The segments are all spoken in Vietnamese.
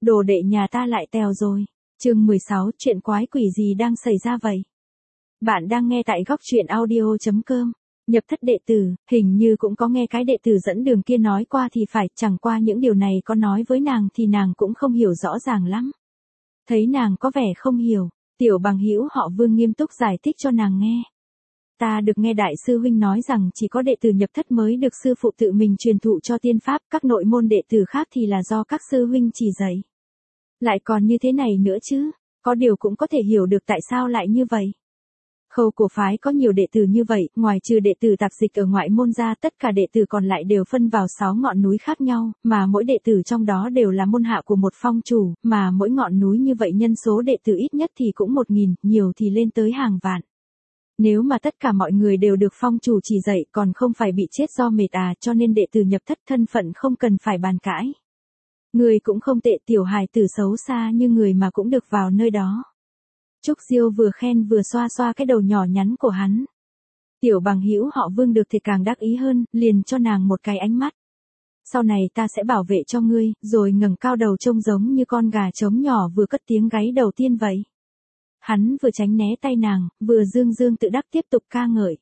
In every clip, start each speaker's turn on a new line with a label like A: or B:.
A: đồ đệ nhà ta lại tèo rồi. Chương 16, chuyện quái quỷ gì đang xảy ra vậy? Bạn đang nghe tại góc truyện audio.com. Nhập thất đệ tử, hình như cũng có nghe cái đệ tử dẫn đường kia nói qua thì phải, chẳng qua những điều này có nói với nàng thì nàng cũng không hiểu rõ ràng lắm. Thấy nàng có vẻ không hiểu, tiểu bằng hữu họ Vương nghiêm túc giải thích cho nàng nghe. Ta được nghe đại sư huynh nói rằng chỉ có đệ tử nhập thất mới được sư phụ tự mình truyền thụ cho tiên pháp, các nội môn đệ tử khác thì là do các sư huynh chỉ dạy. Lại còn như thế này nữa chứ, có điều cũng có thể hiểu được tại sao lại như vậy. Khâu cổ phái có nhiều đệ tử như vậy, ngoài trừ đệ tử tạp dịch ở ngoại môn ra, tất cả đệ tử còn lại đều phân vào 6 ngọn núi khác nhau, mà mỗi đệ tử trong đó đều là môn hạ của một phong chủ, mà mỗi ngọn núi như vậy nhân số đệ tử ít nhất thì cũng 1000, nhiều thì lên tới hàng vạn. Nếu mà tất cả mọi người đều được phong chủ chỉ dạy còn không phải bị chết do mệt cho nên đệ tử nhập thất thân phận không cần phải bàn cãi. Người cũng không tệ, tiểu hài tử xấu xa như người mà cũng được vào nơi đó. Trúc Diêu vừa khen vừa xoa xoa cái đầu nhỏ nhắn của hắn. Tiểu bằng hữu họ Vương được thì càng đắc ý hơn, liền cho nàng một cái ánh mắt. Sau này ta sẽ bảo vệ cho ngươi, rồi ngẩng cao đầu trông giống như con gà trống nhỏ vừa cất tiếng gáy đầu tiên vậy. Hắn vừa tránh né tay nàng, vừa dương dương tự đắc tiếp tục ca ngợi.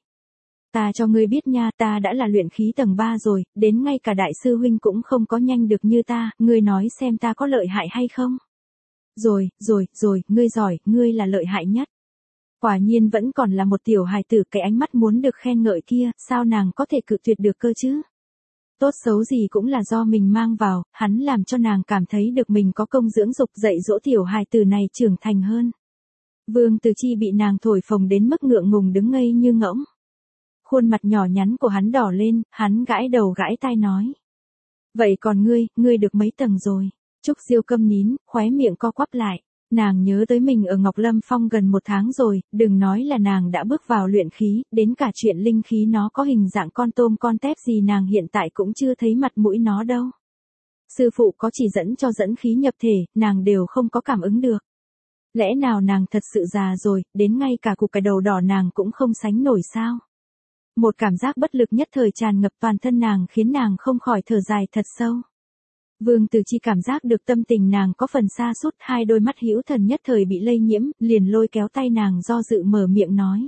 A: Ta cho ngươi biết nha, ta đã là luyện khí tầng 3 rồi, đến ngay cả đại sư huynh cũng không có nhanh được như ta, ngươi nói xem ta có lợi hại hay không? Rồi, ngươi giỏi, ngươi là lợi hại nhất. Quả nhiên vẫn còn là một tiểu hài tử, cái ánh mắt muốn được khen ngợi kia, sao nàng có thể cự tuyệt được cơ chứ? Tốt xấu gì cũng là do mình mang vào, hắn làm cho nàng cảm thấy được mình có công dưỡng dục dạy dỗ tiểu hài tử này trưởng thành hơn. Vương Từ Chi bị nàng thổi phồng đến mức ngượng ngùng đứng ngây như ngỗng. Khuôn mặt nhỏ nhắn của hắn đỏ lên, hắn gãi đầu gãi tai nói. Vậy còn ngươi được mấy tầng rồi? Trúc Diêu câm nín, khóe miệng co quắp lại. Nàng nhớ tới mình ở Ngọc Lâm Phong gần 1 tháng rồi, đừng nói là nàng đã bước vào luyện khí, đến cả chuyện linh khí nó có hình dạng con tôm con tép gì nàng hiện tại cũng chưa thấy mặt mũi nó đâu. Sư phụ có chỉ dẫn cho dẫn khí nhập thể, nàng đều không có cảm ứng được. Lẽ nào nàng thật sự già rồi, đến ngay cả cục cái đầu đỏ nàng cũng không sánh nổi sao? Một cảm giác bất lực nhất thời tràn ngập toàn thân nàng khiến nàng không khỏi thở dài thật sâu. Vương Từ Chi cảm giác được tâm tình nàng có phần sa sút, hai đôi mắt hữu thần nhất thời bị lây nhiễm, liền lôi kéo tay nàng do dự mở miệng nói.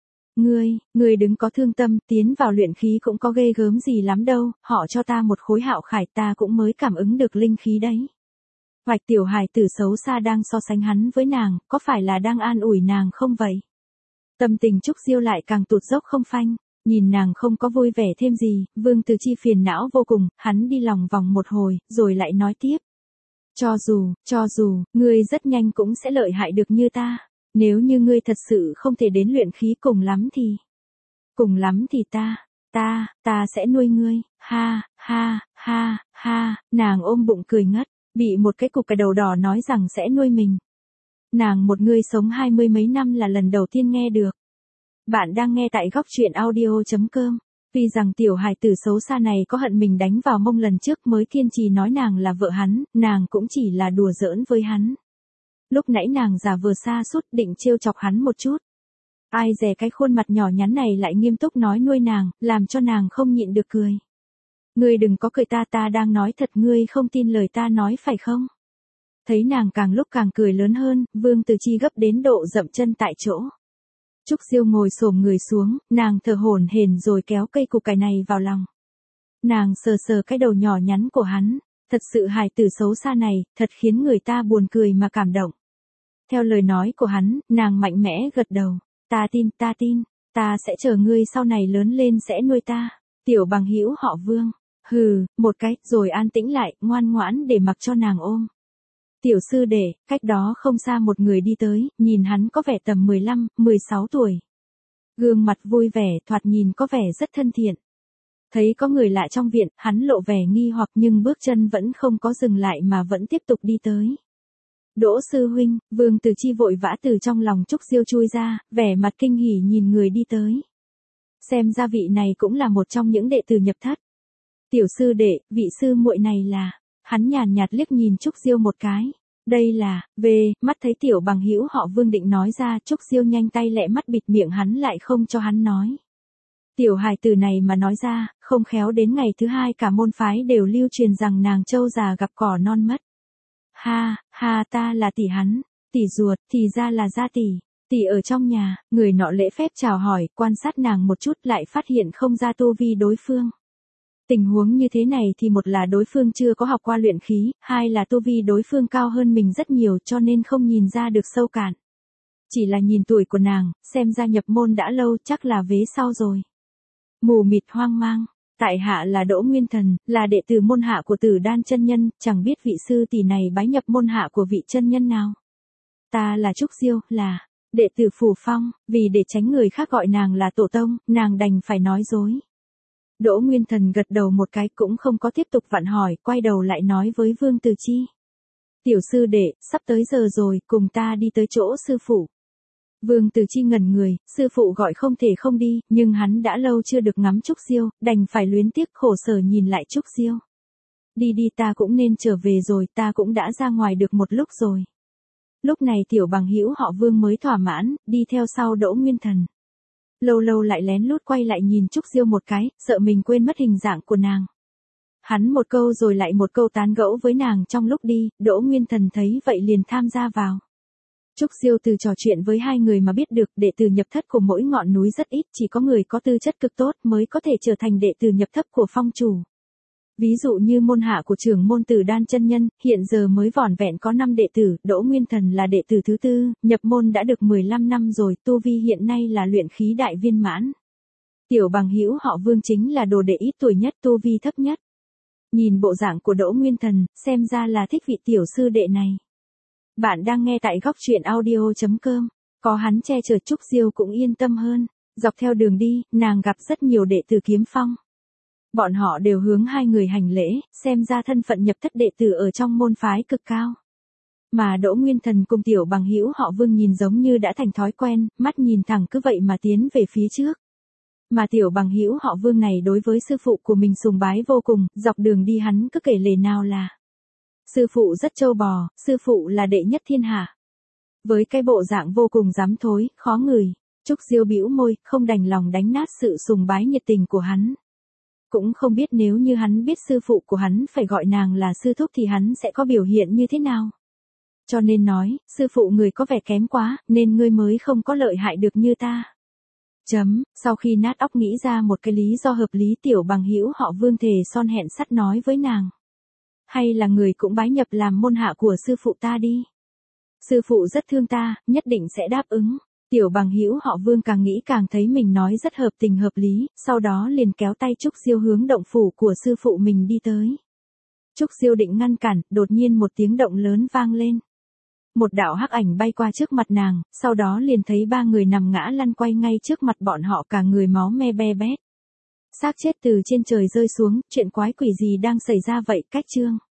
A: Ngươi đừng có thương tâm, tiến vào luyện khí cũng có ghê gớm gì lắm đâu, họ cho ta một khối hạo khải ta cũng mới cảm ứng được linh khí đấy. Hoạch tiểu hài tử xấu xa đang so sánh hắn với nàng, có phải là đang an ủi nàng không vậy? Tâm tình Trúc Diêu lại càng tụt dốc không phanh. Nhìn nàng không có vui vẻ thêm gì, Vương Từ Chi phiền não vô cùng, hắn đi lòng vòng một hồi, rồi lại nói tiếp. Cho dù, ngươi rất nhanh cũng sẽ lợi hại được như ta. Nếu như ngươi thật sự không thể đến luyện khí cùng lắm thì ta sẽ nuôi ngươi, ha, nàng ôm bụng cười ngất, bị một cái cục cái đầu đỏ nói rằng sẽ nuôi mình. Nàng một người sống 20 mấy năm là lần đầu tiên nghe được. Bạn đang nghe tại góc truyện audio.com. Tuy rằng tiểu hài tử xấu xa này có hận mình đánh vào mông lần trước mới kiên trì nói nàng là vợ hắn, nàng cũng chỉ là đùa giỡn với hắn. Lúc nãy nàng giả vờ sa sút định trêu chọc hắn một chút. Ai dè cái khuôn mặt nhỏ nhắn này lại nghiêm túc nói nuôi nàng, làm cho nàng không nhịn được cười. Ngươi đừng có cười ta đang nói thật, ngươi không tin lời ta nói phải không? Thấy nàng càng lúc càng cười lớn hơn, Vương Từ Chi gấp đến độ dậm chân tại chỗ. Trúc Diêu ngồi xổm người xuống, nàng thở hổn hển rồi kéo cây cục cải này vào lòng. Nàng sờ cái đầu nhỏ nhắn của hắn, thật sự hài tử xấu xa này, thật khiến người ta buồn cười mà cảm động. Theo lời nói của hắn, nàng mạnh mẽ gật đầu, ta tin, ta sẽ chờ ngươi sau này lớn lên sẽ nuôi ta, tiểu bằng hữu họ Vương. Hừ, một cái, rồi an tĩnh lại, ngoan ngoãn để mặc cho nàng ôm. Tiểu sư đệ, cách đó không xa một người đi tới, nhìn hắn có vẻ tầm 15, 16 tuổi. Gương mặt vui vẻ, thoạt nhìn có vẻ rất thân thiện. Thấy có người lạ trong viện, hắn lộ vẻ nghi hoặc nhưng bước chân vẫn không có dừng lại mà vẫn tiếp tục đi tới. Đỗ sư huynh, Vương Từ Chi vội vã từ trong lòng Trúc Diêu chui ra, vẻ mặt kinh hỉ nhìn người đi tới. Xem ra vị này cũng là một trong những đệ tử nhập thất. Tiểu sư đệ, vị sư muội này là... Hắn nhàn nhạt liếc nhìn Trúc Diêu một cái. Đây là, mắt thấy tiểu bằng hữu họ Vương định nói ra, Trúc Diêu nhanh tay lẹ mắt bịt miệng hắn lại không cho hắn nói. Tiểu hài tử này mà nói ra, không khéo đến ngày thứ hai cả môn phái đều lưu truyền rằng nàng trâu già gặp cỏ non mất. Ha, ha ta là tỷ hắn, tỷ ruột, thì ra là gia tỷ. Tỷ ở trong nhà, người nọ lễ phép chào hỏi, quan sát nàng một chút lại phát hiện không ra tu vi đối phương. Tình huống như thế này thì một là đối phương chưa có học qua luyện khí, hai là tu vi đối phương cao hơn mình rất nhiều cho nên không nhìn ra được sâu cạn. Chỉ là nhìn tuổi của nàng, xem ra nhập môn đã lâu chắc là vế sau rồi. Mù mịt hoang mang, tại hạ là Đỗ Nguyên Thần, là đệ tử môn hạ của Tử Đan chân nhân, chẳng biết vị sư tỷ này bái nhập môn hạ của vị chân nhân nào. Ta là Trúc Diêu, là đệ tử Phù Phong, vì để tránh người khác gọi nàng là tổ tông, nàng đành phải nói dối. Đỗ Nguyên Thần gật đầu một cái cũng không có tiếp tục vặn hỏi, quay đầu lại nói với Vương Từ Chi. Tiểu sư đệ, sắp tới giờ rồi, cùng ta đi tới chỗ sư phụ. Vương Từ Chi ngẩn người, sư phụ gọi không thể không đi, nhưng hắn đã lâu chưa được ngắm Trúc Diêu, đành phải luyến tiếc khổ sở nhìn lại Trúc Diêu. Đi đi ta cũng nên trở về rồi, ta cũng đã ra ngoài được một lúc rồi. Lúc này tiểu bằng hữu họ Vương mới thỏa mãn, đi theo sau Đỗ Nguyên Thần. Lâu lâu lại lén lút quay lại nhìn Trúc Diêu một cái, sợ mình quên mất hình dạng của nàng. Hắn một câu rồi lại một câu tán gẫu với nàng trong lúc đi, Đỗ Nguyên Thần thấy vậy liền tham gia vào. Trúc Diêu từ trò chuyện với hai người mà biết được đệ tử nhập thất của mỗi ngọn núi rất ít, chỉ có người có tư chất cực tốt mới có thể trở thành đệ tử nhập thất của phong chủ. Ví dụ như môn hạ của trưởng môn Tử Đan chân nhân, hiện giờ mới vỏn vẹn có 5 đệ tử, Đỗ Nguyên Thần là đệ tử thứ tư, nhập môn đã được 15 năm rồi, tu vi hiện nay là luyện khí đại viên mãn. Tiểu bằng hữu họ Vương chính là đồ đệ ít tuổi nhất, tu vi thấp nhất. Nhìn bộ dạng của Đỗ Nguyên Thần, xem ra là thích vị tiểu sư đệ này. Bạn đang nghe tại góc truyện audio.com, có hắn che chở Trúc Diêu cũng yên tâm hơn. Dọc theo đường đi, nàng gặp rất nhiều đệ tử kiếm phong. Bọn họ đều hướng hai người hành lễ, xem ra thân phận nhập thất đệ tử ở trong môn phái cực cao. Mà Đỗ Nguyên Thần cùng tiểu bằng hữu họ Vương nhìn giống như đã thành thói quen, mắt nhìn thẳng cứ vậy mà tiến về phía trước. Mà tiểu bằng hữu họ Vương này đối với sư phụ của mình sùng bái vô cùng, dọc đường đi hắn cứ kể lể nào là sư phụ rất trâu bò, sư phụ là đệ nhất thiên hạ. Với cái bộ dạng vô cùng dám thối, khó ngửi, Trúc Diêu bĩu môi, không đành lòng đánh nát sự sùng bái nhiệt tình của hắn. Cũng không biết nếu như hắn biết sư phụ của hắn phải gọi nàng là sư thúc thì hắn sẽ có biểu hiện như thế nào. Cho nên nói, sư phụ người có vẻ kém quá, nên ngươi mới không có lợi hại được như ta. Sau khi nát óc nghĩ ra một cái lý do hợp lý, tiểu bằng hữu họ Vương thề son hẹn sắt nói với nàng. Hay là người cũng bái nhập làm môn hạ của sư phụ ta đi. Sư phụ rất thương ta, nhất định sẽ đáp ứng. Tiểu bằng hữu họ Vương càng nghĩ càng thấy mình nói rất hợp tình hợp lý, sau đó liền kéo tay Trúc Diêu hướng động phủ của sư phụ mình đi tới. Trúc Diêu định ngăn cản, đột nhiên một tiếng động lớn vang lên. Một đạo hắc ảnh bay qua trước mặt nàng, sau đó liền thấy ba người nằm ngã lăn quay ngay trước mặt bọn họ, cả người máu me be bét. Xác chết từ trên trời rơi xuống, chuyện quái quỷ gì đang xảy ra vậy? Cách chương